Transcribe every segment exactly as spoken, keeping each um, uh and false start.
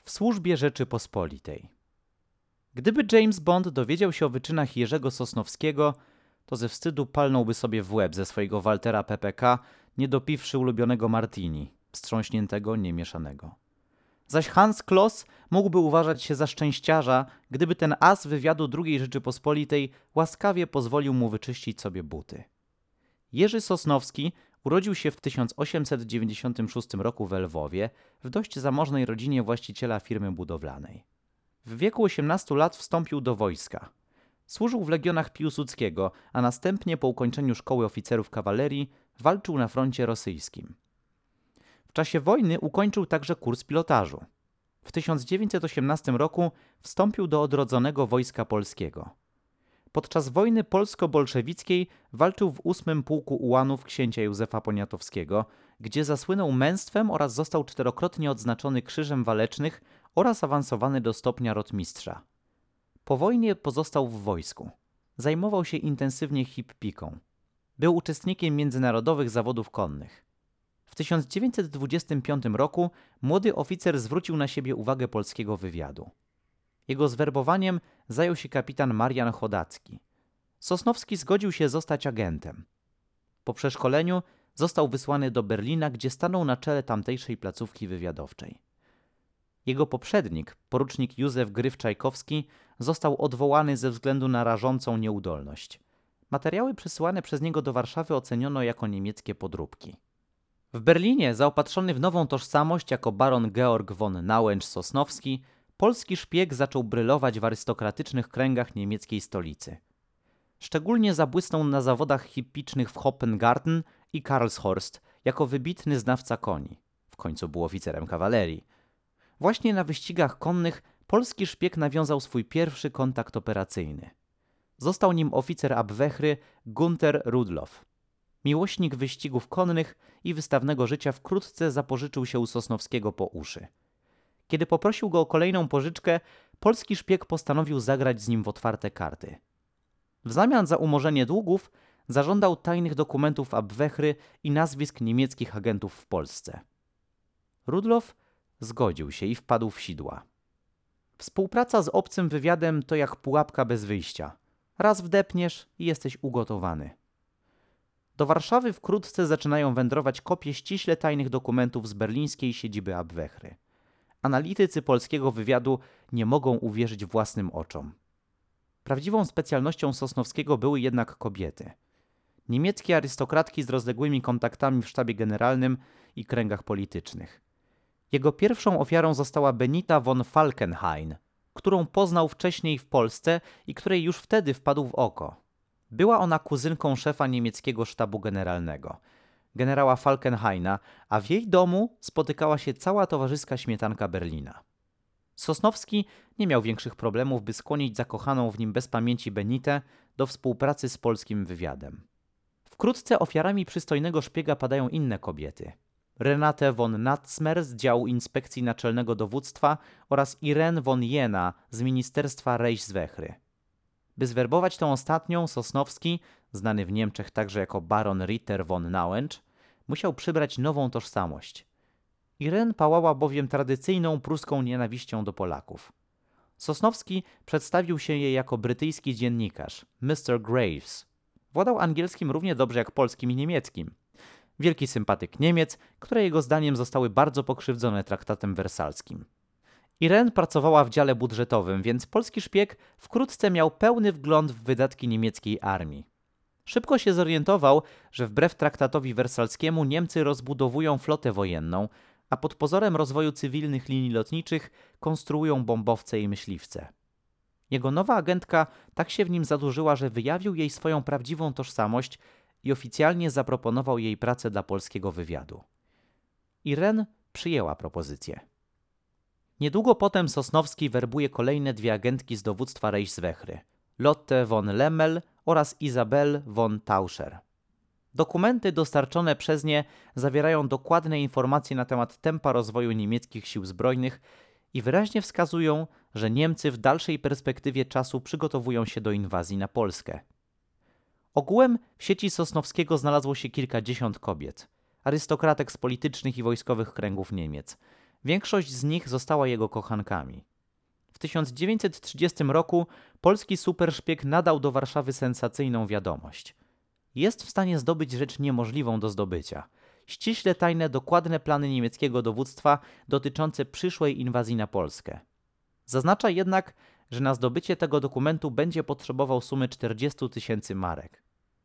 w służbie Rzeczypospolitej. Gdyby James Bond dowiedział się o wyczynach Jerzego Sosnowskiego, to ze wstydu palnąłby sobie w łeb ze swojego Waltera P P K, nie dopiwszy ulubionego martini, wstrząśniętego, niemieszanego. Zaś Hans Kloss mógłby uważać się za szczęściarza, gdyby ten as wywiadu drugiej Rzeczypospolitej łaskawie pozwolił mu wyczyścić sobie buty. Jerzy Sosnowski urodził się w tysiąc osiemset dziewięćdziesiątym szóstym roku w Lwowie w dość zamożnej rodzinie właściciela firmy budowlanej. W wieku osiemnastu lat wstąpił do wojska. Służył w legionach Piłsudskiego, a następnie po ukończeniu szkoły oficerów kawalerii walczył na froncie rosyjskim. W czasie wojny ukończył także kurs pilotażu. W tysiąc dziewięćset osiemnastym roku wstąpił do odrodzonego Wojska Polskiego. Podczas wojny polsko-bolszewickiej walczył w ósmym Pułku Ułanów księcia Józefa Poniatowskiego, gdzie zasłynął męstwem oraz został czterokrotnie odznaczony Krzyżem Walecznych oraz awansowany do stopnia rotmistrza. Po wojnie pozostał w wojsku. Zajmował się intensywnie hippiką. Był uczestnikiem międzynarodowych zawodów konnych. W tysiąc dziewięćset dwudziestym piątym roku młody oficer zwrócił na siebie uwagę polskiego wywiadu. Jego zwerbowaniem zajął się kapitan Marian Chodacki. Sosnowski zgodził się zostać agentem. Po przeszkoleniu został wysłany do Berlina, gdzie stanął na czele tamtejszej placówki wywiadowczej. Jego poprzednik, porucznik Józef Gryf-Czajkowski, został odwołany ze względu na rażącą nieudolność. Materiały przesyłane przez niego do Warszawy oceniono jako niemieckie podróbki. W Berlinie, zaopatrzony w nową tożsamość jako baron Georg von Nauenz-Sosnowski, polski szpieg zaczął brylować w arystokratycznych kręgach niemieckiej stolicy. Szczególnie zabłysnął na zawodach hippicznych w Hoppengarten i Karlshorst jako wybitny znawca koni. W końcu był oficerem kawalerii. Właśnie na wyścigach konnych polski szpieg nawiązał swój pierwszy kontakt operacyjny. Został nim oficer Abwehry Gunther Rudloff. Miłośnik wyścigów konnych i wystawnego życia wkrótce zapożyczył się u Sosnowskiego po uszy. Kiedy poprosił go o kolejną pożyczkę, polski szpieg postanowił zagrać z nim w otwarte karty. W zamian za umorzenie długów zażądał tajnych dokumentów Abwehry i nazwisk niemieckich agentów w Polsce. Rudloff zgodził się i wpadł w sidła. Współpraca z obcym wywiadem to jak pułapka bez wyjścia. Raz wdepniesz i jesteś ugotowany. Do Warszawy wkrótce zaczynają wędrować kopie ściśle tajnych dokumentów z berlińskiej siedziby Abwehry. Analitycy polskiego wywiadu nie mogą uwierzyć własnym oczom. Prawdziwą specjalnością Sosnowskiego były jednak kobiety. Niemieckie arystokratki z rozległymi kontaktami w sztabie generalnym i kręgach politycznych. Jego pierwszą ofiarą została Benita von Falkenhayn, którą poznał wcześniej w Polsce i której już wtedy wpadł w oko. Była ona kuzynką szefa niemieckiego sztabu generalnego, generała Falkenhayna, a w jej domu spotykała się cała towarzyska śmietanka Berlina. Sosnowski nie miał większych problemów, by skłonić zakochaną w nim bez pamięci Benitę do współpracy z polskim wywiadem. Wkrótce ofiarami przystojnego szpiega padają inne kobiety. Renate von Natzmer z działu Inspekcji Naczelnego Dowództwa oraz Irene von Jena z Ministerstwa Reichswehry. By zwerbować tę ostatnią, Sosnowski, znany w Niemczech także jako baron Ritter von Nauenz, musiał przybrać nową tożsamość. Irene pałała bowiem tradycyjną pruską nienawiścią do Polaków. Sosnowski przedstawił się jej jako brytyjski dziennikarz, mister Graves. Władał angielskim równie dobrze jak polskim i niemieckim. Wielki sympatyk Niemiec, które jego zdaniem zostały bardzo pokrzywdzone traktatem wersalskim. Irene pracowała w dziale budżetowym, więc polski szpieg wkrótce miał pełny wgląd w wydatki niemieckiej armii. Szybko się zorientował, że wbrew traktatowi wersalskiemu Niemcy rozbudowują flotę wojenną, a pod pozorem rozwoju cywilnych linii lotniczych konstruują bombowce i myśliwce. Jego nowa agentka tak się w nim zadłużyła, że wyjawił jej swoją prawdziwą tożsamość i oficjalnie zaproponował jej pracę dla polskiego wywiadu. Irene przyjęła propozycję. Niedługo potem Sosnowski werbuje kolejne dwie agentki z dowództwa Reichswehry, Lotte von Lemmel oraz Isabel von Tauscher. Dokumenty dostarczone przez nie zawierają dokładne informacje na temat tempa rozwoju niemieckich sił zbrojnych i wyraźnie wskazują, że Niemcy w dalszej perspektywie czasu przygotowują się do inwazji na Polskę. Ogółem w sieci Sosnowskiego znalazło się kilkadziesiąt kobiet, arystokratek z politycznych i wojskowych kręgów Niemiec. Większość z nich została jego kochankami. W tysiąc dziewięćset trzydziestym roku polski superszpieg nadał do Warszawy sensacyjną wiadomość. Jest w stanie zdobyć rzecz niemożliwą do zdobycia. Ściśle tajne, dokładne plany niemieckiego dowództwa dotyczące przyszłej inwazji na Polskę. Zaznacza jednak, że na zdobycie tego dokumentu będzie potrzebował sumy czterdziestu tysięcy marek.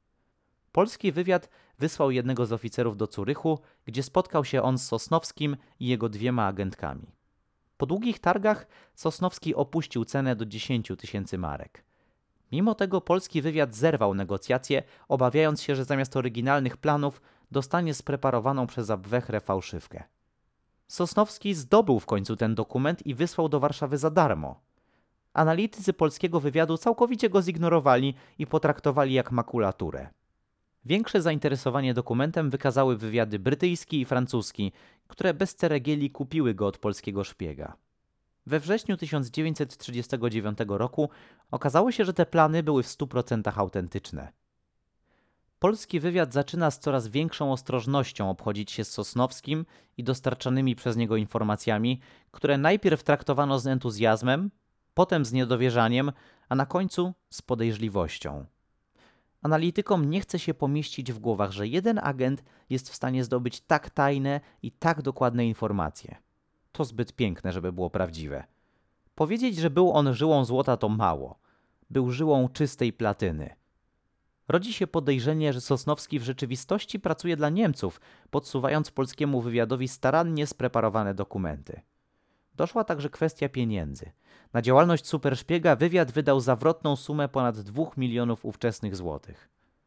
Polski wywiad wysłał jednego z oficerów do Zurychu, gdzie spotkał się on z Sosnowskim i jego dwiema agentkami. Po długich targach Sosnowski opuścił cenę do dziesięciu tysięcy marek. Mimo tego polski wywiad zerwał negocjacje, obawiając się, że zamiast oryginalnych planów dostanie spreparowaną przez Abwechrę fałszywkę. Sosnowski zdobył w końcu ten dokument i wysłał do Warszawy za darmo. Analitycy polskiego wywiadu całkowicie go zignorowali i potraktowali jak makulaturę. Większe zainteresowanie dokumentem wykazały wywiady brytyjski i francuski, które bez ceregieli kupiły go od polskiego szpiega. We wrześniu tysiąc dziewięćset trzydziestego dziewiątego roku okazało się, że te plany były w stu procentach autentyczne. Polski wywiad zaczyna z coraz większą ostrożnością obchodzić się z Sosnowskim i dostarczanymi przez niego informacjami, które najpierw traktowano z entuzjazmem, potem z niedowierzaniem, a na końcu z podejrzliwością. Analitykom nie chce się pomieścić w głowach, że jeden agent jest w stanie zdobyć tak tajne i tak dokładne informacje. To zbyt piękne, żeby było prawdziwe. Powiedzieć, że był on żyłą złota, to mało. Był żyłą czystej platyny. Rodzi się podejrzenie, że Sosnowski w rzeczywistości pracuje dla Niemców, podsuwając polskiemu wywiadowi starannie spreparowane dokumenty. Doszła także kwestia pieniędzy. Na działalność superszpiega wywiad wydał zawrotną sumę ponad dwóch milionów ówczesnych złotych.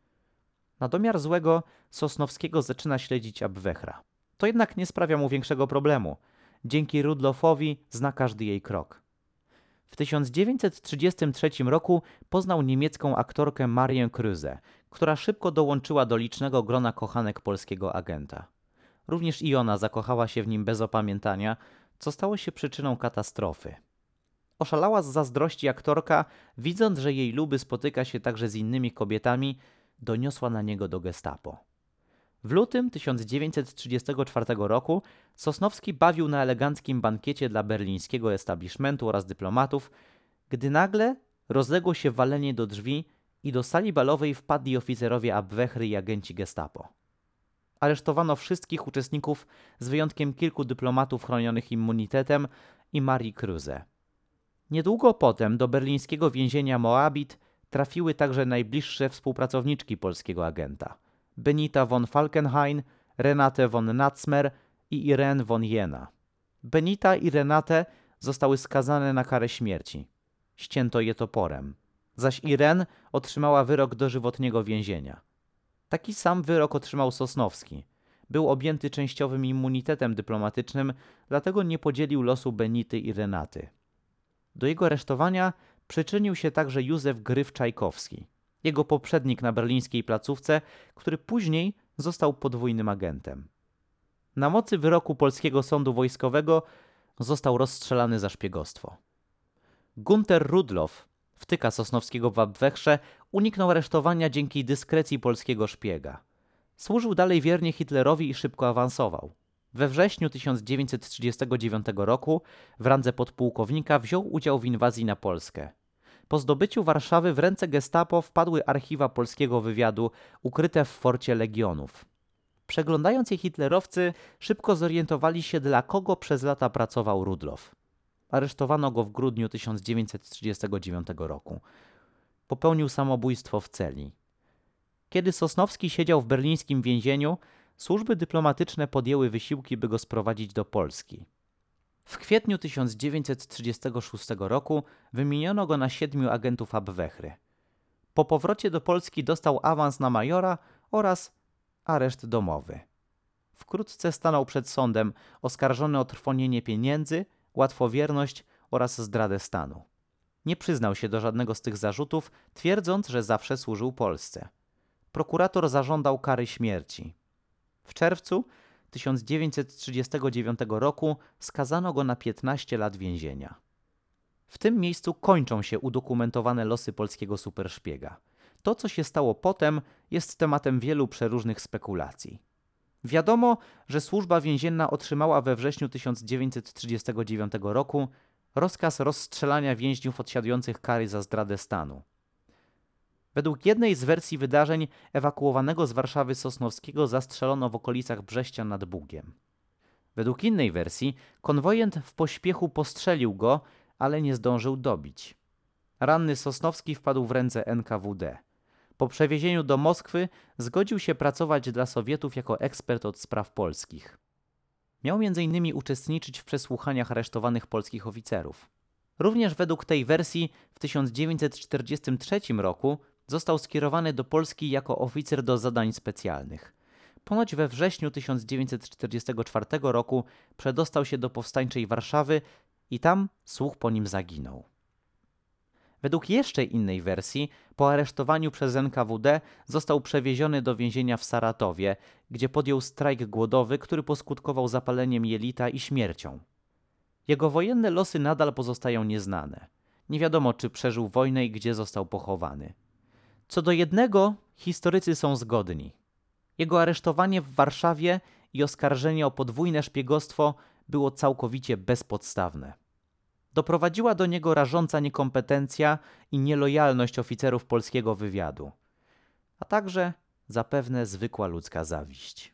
Na domiar złego Sosnowskiego zaczyna śledzić Abwehra. To jednak nie sprawia mu większego problemu. Dzięki Rudloffowi zna każdy jej krok. W tysiąc dziewięćset trzydziestym trzecim roku poznał niemiecką aktorkę Marię Kruse, która szybko dołączyła do licznego grona kochanek polskiego agenta. Również i ona zakochała się w nim bez opamiętania, co stało się przyczyną katastrofy. Oszalała z zazdrości aktorka, widząc, że jej luby spotyka się także z innymi kobietami, doniosła na niego do gestapo. W lutym tysiąc dziewięćset trzydziestego czwartego roku Sosnowski bawił na eleganckim bankiecie dla berlińskiego establishmentu oraz dyplomatów, gdy nagle rozległo się walenie do drzwi i do sali balowej wpadli oficerowie Abwehry i agenci gestapo. Aresztowano wszystkich uczestników z wyjątkiem kilku dyplomatów chronionych immunitetem i Marii Kruse. Niedługo potem do berlińskiego więzienia Moabit trafiły także najbliższe współpracowniczki polskiego agenta: Benita von Falkenhayn, Renate von Natzmer i Irene von Jena. Benita i Renate zostały skazane na karę śmierci. Ścięto je toporem. Zaś Irene otrzymała wyrok dożywotniego więzienia. Taki sam wyrok otrzymał Sosnowski. Był objęty częściowym immunitetem dyplomatycznym, dlatego nie podzielił losu Benity i Renaty. Do jego aresztowania przyczynił się także Józef Gryf-Czajkowski, jego poprzednik na berlińskiej placówce, który później został podwójnym agentem. Na mocy wyroku polskiego sądu wojskowego został rozstrzelany za szpiegostwo. Gunter Rudloff, wtyka Sosnowskiego w Abwehrze, uniknął aresztowania dzięki dyskrecji polskiego szpiega. Służył dalej wiernie Hitlerowi i szybko awansował. We wrześniu tysiąc dziewięćset trzydziestego dziewiątego roku w randze podpułkownika wziął udział w inwazji na Polskę. Po zdobyciu Warszawy w ręce gestapo wpadły archiwa polskiego wywiadu ukryte w forcie Legionów. Przeglądając je hitlerowcy szybko zorientowali się, dla kogo przez lata pracował Rudloff. Aresztowano go w grudniu tysiąc dziewięćset trzydziestego dziewiątego roku. Popełnił samobójstwo w celi. Kiedy Sosnowski siedział w berlińskim więzieniu, służby dyplomatyczne podjęły wysiłki, by go sprowadzić do Polski. W kwietniu tysiąc dziewięćset trzydziestego szóstego roku wymieniono go na siedmiu agentów Abwehry. Po powrocie do Polski dostał awans na majora oraz areszt domowy. Wkrótce stanął przed sądem, oskarżony o trwonienie pieniędzy, łatwowierność oraz zdradę stanu. Nie przyznał się do żadnego z tych zarzutów, twierdząc, że zawsze służył Polsce. Prokurator zażądał kary śmierci. W czerwcu tysiąc dziewięćset trzydziestego dziewiątego roku skazano go na piętnaście lat więzienia. W tym miejscu kończą się udokumentowane losy polskiego superszpiega. To, co się stało potem, jest tematem wielu przeróżnych spekulacji. Wiadomo, że służba więzienna otrzymała we wrześniu tysiąc dziewięćset trzydziestego dziewiątego roku rozkaz rozstrzelania więźniów odsiadujących kary za zdradę stanu. Według jednej z wersji wydarzeń ewakuowanego z Warszawy Sosnowskiego zastrzelono w okolicach Brześcia nad Bugiem. Według innej wersji konwojent w pośpiechu postrzelił go, ale nie zdążył dobić. Ranny Sosnowski wpadł w ręce N K W D. Po przewiezieniu do Moskwy zgodził się pracować dla Sowietów jako ekspert od spraw polskich. Miał między innymi uczestniczyć w przesłuchaniach aresztowanych polskich oficerów. Również według tej wersji w tysiąc dziewięćset czterdziestym trzecim roku został skierowany do Polski jako oficer do zadań specjalnych. Ponoć we wrześniu tysiąc dziewięćset czterdziestego czwartego roku przedostał się do powstańczej Warszawy i tam słuch po nim zaginął. Według jeszcze innej wersji, po aresztowaniu przez N K W D został przewieziony do więzienia w Saratowie, gdzie podjął strajk głodowy, który poskutkował zapaleniem jelita i śmiercią. Jego wojenne losy nadal pozostają nieznane. Nie wiadomo, czy przeżył wojnę i gdzie został pochowany. Co do jednego, historycy są zgodni. Jego aresztowanie w Warszawie i oskarżenie o podwójne szpiegostwo było całkowicie bezpodstawne. Doprowadziła do niego rażąca niekompetencja i nielojalność oficerów polskiego wywiadu, a także zapewne zwykła ludzka zawiść.